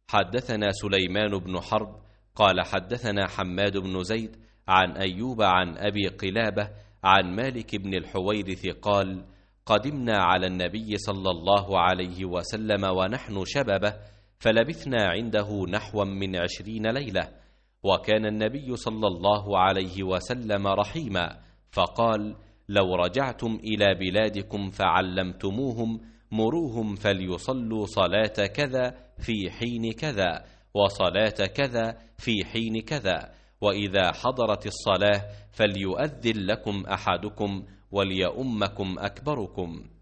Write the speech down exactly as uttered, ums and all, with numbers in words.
حدثنا سليمان بن حرب قال حدثنا حماد بن زيد عن أيوب عن أبي قلابة عن مالك بن الحويرث قال قدمنا على النبي صلى الله عليه وسلم ونحن شببه، فلبثنا عنده نحوا من عشرين ليلة، وكان النبي صلى الله عليه وسلم رحيما، فقال لو رجعتم إلى بلادكم فعلمتموهم مروهم فليصلوا صلاة كذا في حين كذا وصلاة كذا في حين كذا، وإذا حضرت الصلاة فليؤذن لكم أحدكم وليؤمكم أكبركم.